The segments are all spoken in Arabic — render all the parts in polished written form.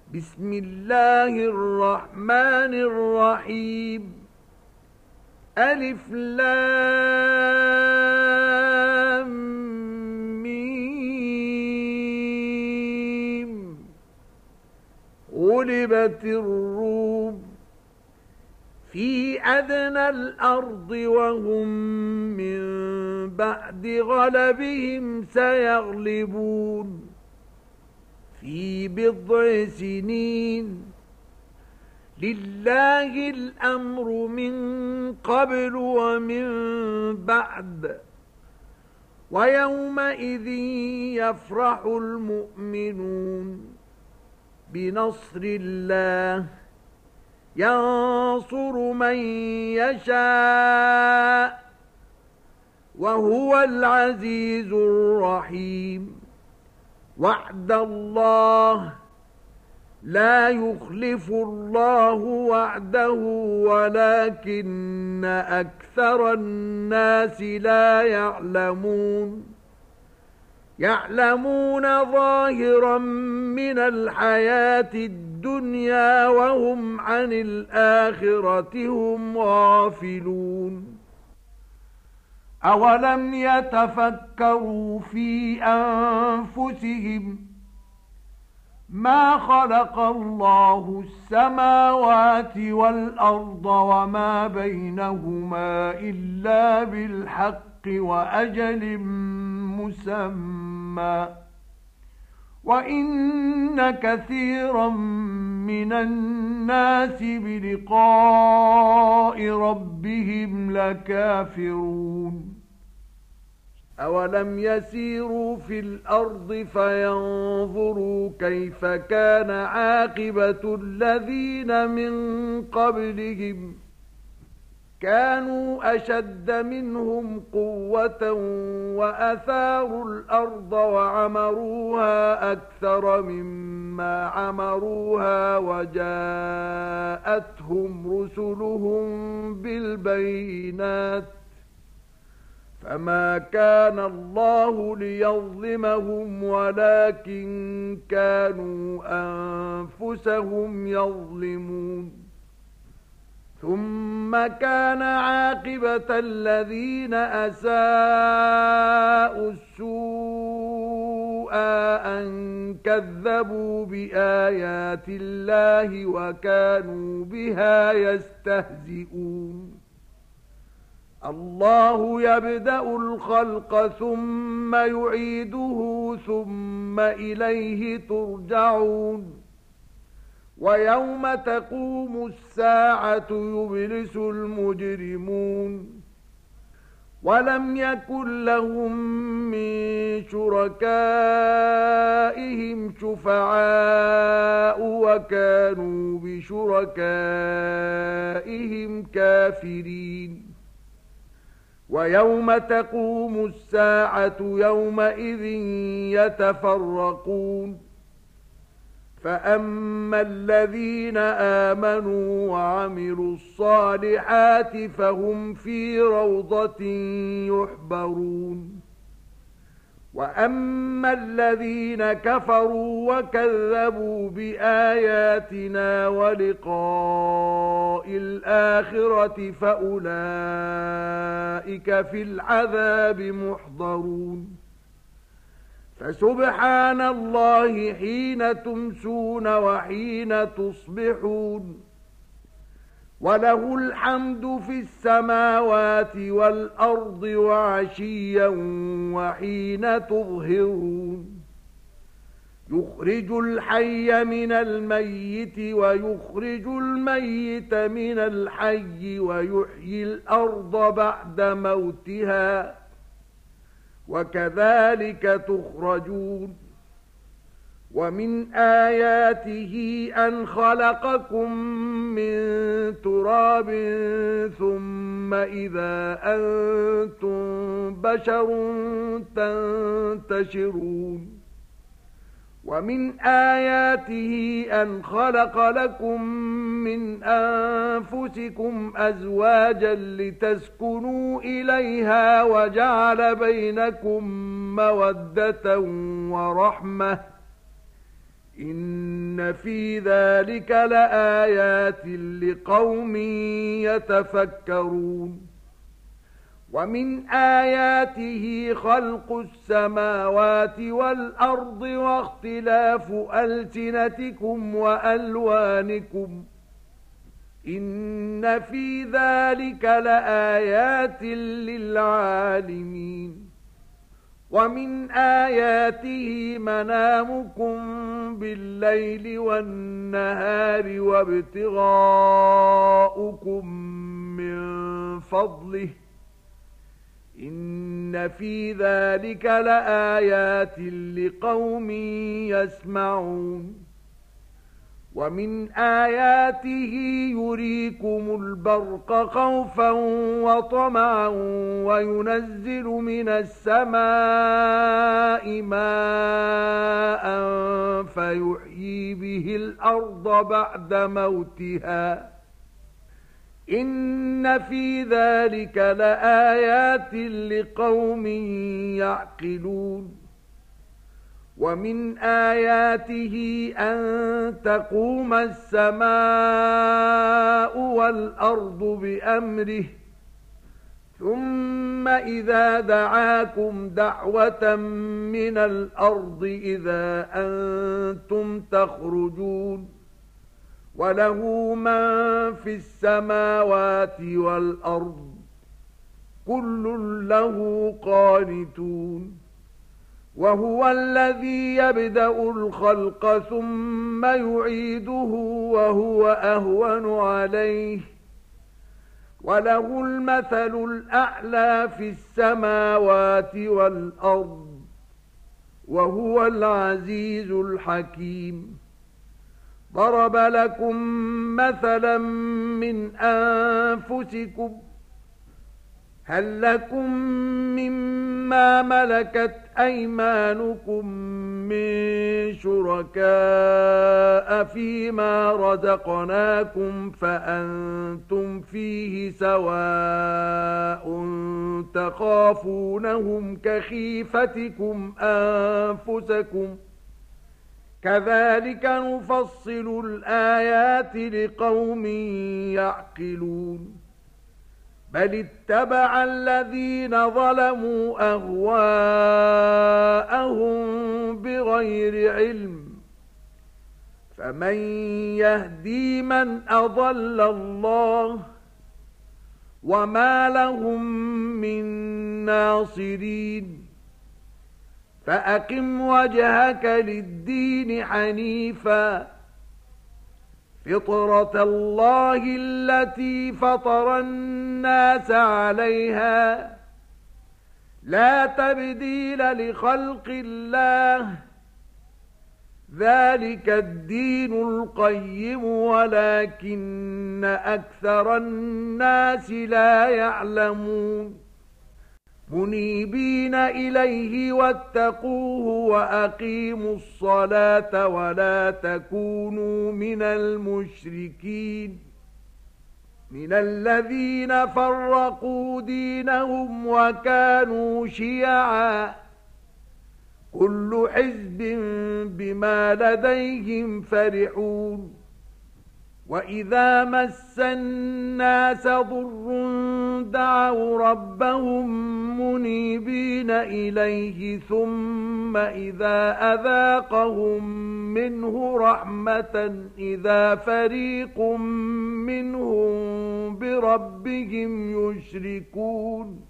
بسم الله الرحمن الرحيم. ألف لام ميم. غلبت الروم في أدنى الأرض وهم من بعد غلبهم سيغلبون في بضع سنين. لله الأمر من قبل ومن بعد، ويومئذ يفرح المؤمنون بنصر الله ينصر من يشاء وهو العزيز الرحيم. وعد الله لا يخلف الله وعده ولكن أكثر الناس لا يعلمون ظاهرا من الحياة الدنيا وهم عن الآخرة هم غافلون. أولم يتفكروا في أنفسهم ما خلق الله السماوات والأرض وما بينهما إلا بالحق وأجل مسمى، وإن كثيرا من الناس بلقاء ربهم لكافرون. أولم يسيروا في الأرض فينظروا كيف كان عاقبة الذين من قبلهم كانوا أشد منهم قوة وأثاروا الأرض وعمروها أكثر مما عمروها وجاءتهم رسلهم بالبينات فما كان الله ليظلمهم ولكن كانوا أنفسهم يظلمون. ثم كان عاقبة الذين أساءوا السوء أن كذبوا بآيات الله وكانوا بها يستهزئون. الله يبدأ الخلق ثم يعيده ثم إليه ترجعون. ويوم تقوم الساعة يبلس المجرمون ولم يكن لهم من شركائهم شفعاء وكانوا بشركائهم كافرين. ويوم تقوم الساعة يومئذ يتفرقون فأما الذين آمنوا وعملوا الصالحات فهم في روضة يحبرون. وأما الذين كفروا وكذبوا بآياتنا ولقاء الآخرة فأولئك في العذاب محضرون. فسبحان الله حين تمسون وحين تصبحون وله الحمد في السماوات والأرض وعشيا وحين تظهرون. يخرج الحي من الميت ويخرج الميت من الحي ويحيي الأرض بعد موتها وكذلك تخرجون. ومن آياته أن خلقكم من تراب ثم إذا أنتم بشر تنتشرون. ومن آياته أن خلق لكم من أنفسكم أزواجا لتسكنوا إليها وجعل بينكم مودة ورحمة إن إن في ذلك لآيات لقوم يتفكرون ومن آياته خلق السماوات والأرض واختلاف ألسنتكم وألوانكم إن في ذلك لآيات للعالمين ومن آياته منامكم بالليل والنهار وابتغاؤكم من فضله إن في ذلك لآيات لقوم يسمعون ومن آياته يريكم البرق خوفا وطمعا وينزل من السماء ماء فيحيي به الأرض بعد موتها إن في ذلك لآيات لقوم يعقلون ومن آياته أن تقوم السماء والأرض بأمره ثم إذا دعاكم دعوة من الأرض إذا أنتم تخرجون وله من في السماوات والأرض كل له قانتون وهو الذي يبدأ الخلق ثم يعيده وهو أهون عليه وله المثل الأعلى في السماوات والأرض وهو العزيز الحكيم ضرب لكم مثلا من أنفسكم هل لكم مما ملكت أيمانكم من شركاء فيما رزقناكم فأنتم فيه سواء تخافونهم كخيفتكم أنفسكم كذلك نفصل الآيات لقوم يعقلون بل اتبع الذين ظلموا أهواءهم بغير علم فمن يهدي من أضل الله وما لهم من ناصرين فأقم وجهك للدين حنيفا فطرة الله التي فطر الناس عليها لا تبديل لخلق الله ذلك الدين القيم ولكن أكثر الناس لا يعلمون منيبين إليه واتقوه وأقيموا الصلاة ولا تكونوا من المشركين من الذين فرقوا دينهم وكانوا شيعا كل حزب بما لديهم فرحون وإذا مس الناس ضر دعوا ربهم منيبين إليه ثم إذا أذاقهم منه رحمة إذا فريق منهم بربهم يشركون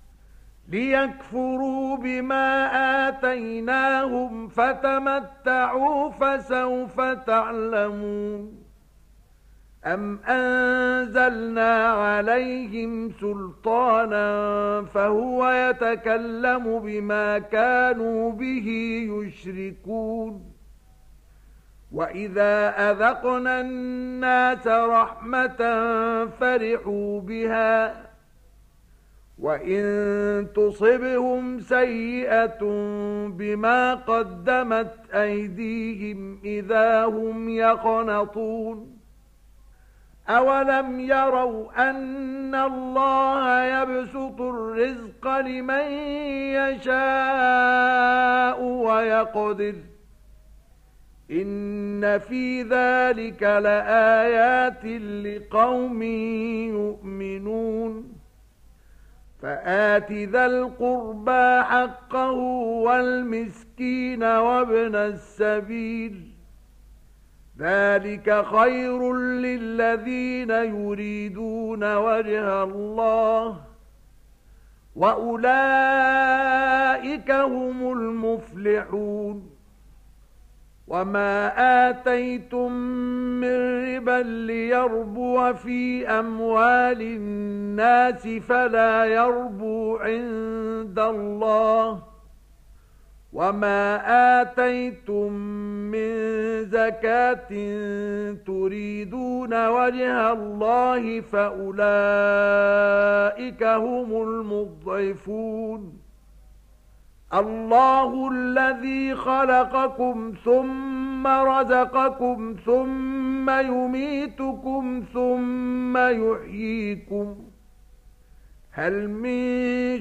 ليكفروا بما آتيناهم فتمتعوا فسوف تعلمون أم أنزلنا عليهم سلطانا فهو يتكلم بما كانوا به يشركون وإذا أذقنا الناس رحمة فرحوا بها وإن تصبهم سيئة بما قدمت أيديهم إذا هم يقنطون أولم يروا أن الله يبسط الرزق لمن يشاء ويقدر إن إن في ذلك لآيات لقوم يؤمنون فآت ذا القربى حقه والمسكين وابن السبيل ذلك خير للذين يريدون وجه الله وأولئك هم المفلحون وما آتيتم من ربا ليربو في أموال الناس فلا يربو عند الله وما آتيتم من زكاة تريدون وجه الله فأولئك هم المضعفون الله الذي خلقكم ثم رزقكم ثم يميتكم ثم يحييكم هل من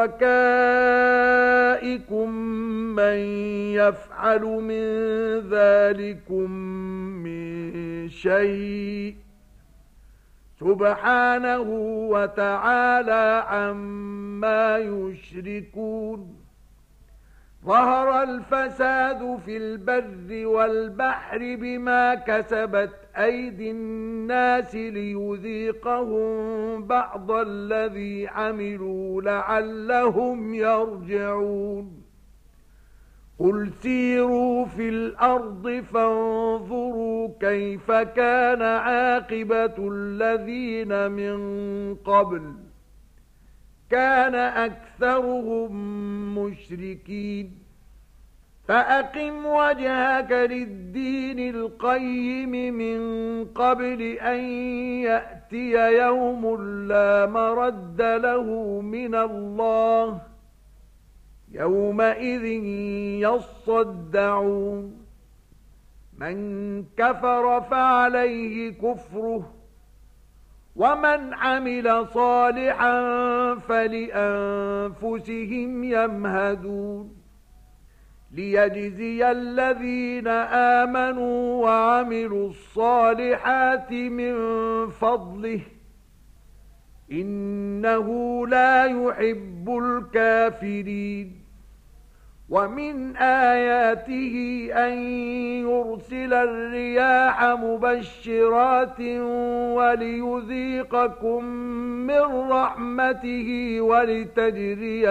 شركائكم من يفعل من ذلكم من شيء سبحانه وتعالى عما يشركون ظهر الفساد في البر والبحر بما كسبت أيدي الناس ليذيقهم بعض الذي عملوا لعلهم يرجعون قل سيروا في الأرض فانظروا كيف كان عاقبة الذين من قبل كان أكثرهم مشركين فأقم وجهك للدين القيم من قبل أن يأتي يوم لا مرد له من الله يومئذ يصدعون من كفر فعليه كفره ومن عمل صالحا فلأنفسهم يمهدون ليجزي الذين آمنوا وعملوا الصالحات من فضله إنه لا يحب الكافرين ومن آياته أن يرسل الرياح مبشرات وليذيقكم من رحمته ولتجري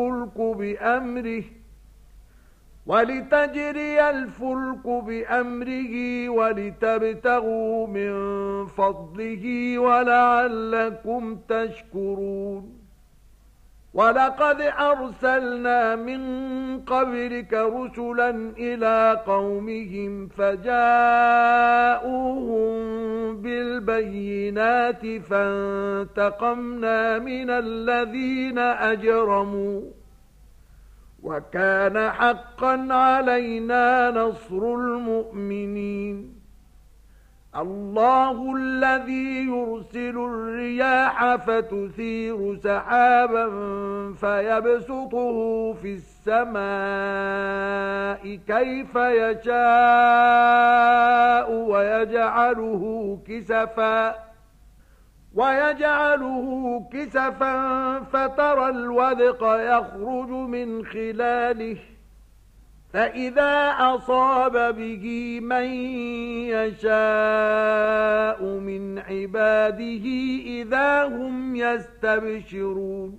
الفلك بأمره ولتبتغوا من فضله ولعلكم تشكرون ولقد أرسلنا من قبلك رسلا إلى قومهم فجاءوهم بالبينات فانتقمنا من الذين أجرموا وكان حقا علينا نصر المؤمنين الله الذي يرسل الرياح فتثير سحابا فيبسطه في السماء كيف يشاء ويجعله كسفا فترى الودق يخرج من خلاله فإذا أصاب به من يشاء من عباده إذا هم يستبشرون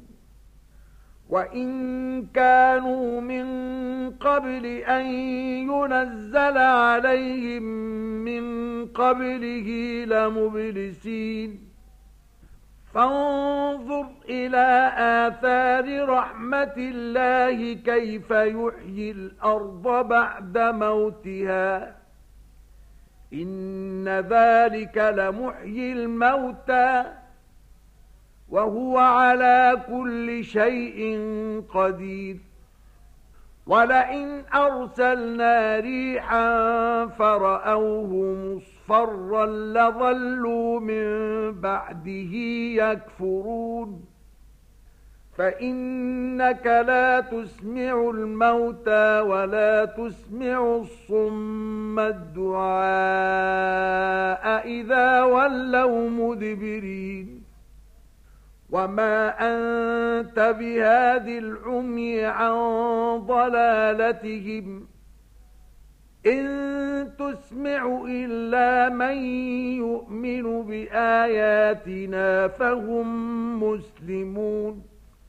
وإن كانوا من قبل أن ينزل عليهم من قبله لمبلسين فانظر إلى آثار رحمة الله كيف يحيي الأرض بعد موتها إن ذلك لمحيي الموتى وهو على كل شيء قدير ولئن أرسلنا ريحا فرأوه مصفرا لظلوا من بعده يكفرون فإنك لا تسمع الموتى ولا تسمع الصم الدعاء إذا ولوا مدبرين وما أنت بهاد العمي عن ضلالتهم إن تسمع إلا من يؤمن بآياتنا فهم مسلمون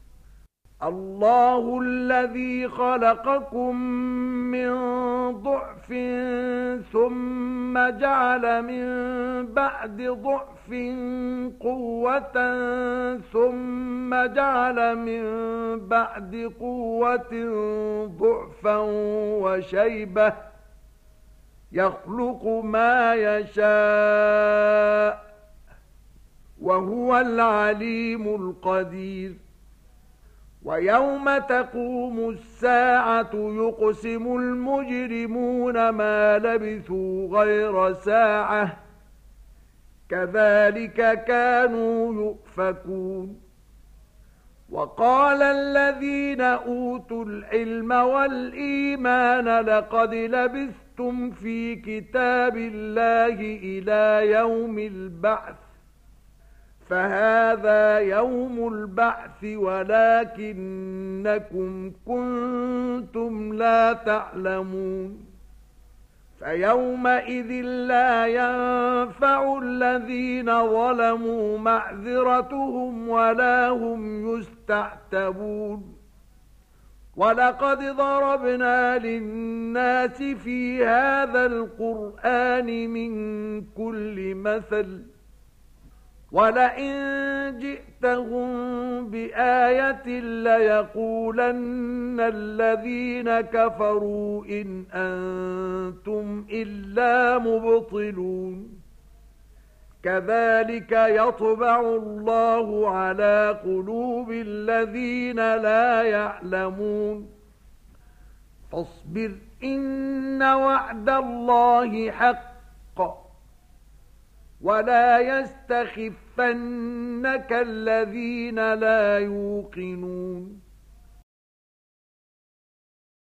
الله الذي خلقكم من ضعف ثم جعل من بعد ضعف قوة ثم جعل من بعد قوة ضعفا وشيبة يخلق ما يشاء وهو العليم القدير ويوم تقوم الساعة يقسم المجرمون ما لبثوا غير ساعة كذلك كانوا يؤفكون وقال الذين أوتوا العلم والإيمان لقد لبثتم في كتاب الله إلى يوم البعث فهذا يوم البعث ولكنكم كنتم لا تعلمون فيومئذ لا ينفع الذين ظلموا معذرتهم ولا هم يستعتبون ولقد ضربنا للناس في هذا القرآن من كل مثل ولئن جئتهم بآية ليقولن الذين كفروا إن أنتم إلا مبطلون كذلك يطبع الله على قلوب الذين لا يعلمون فاصبر إن وعد الله حق ولا يستخفنك الذين لا يوقنون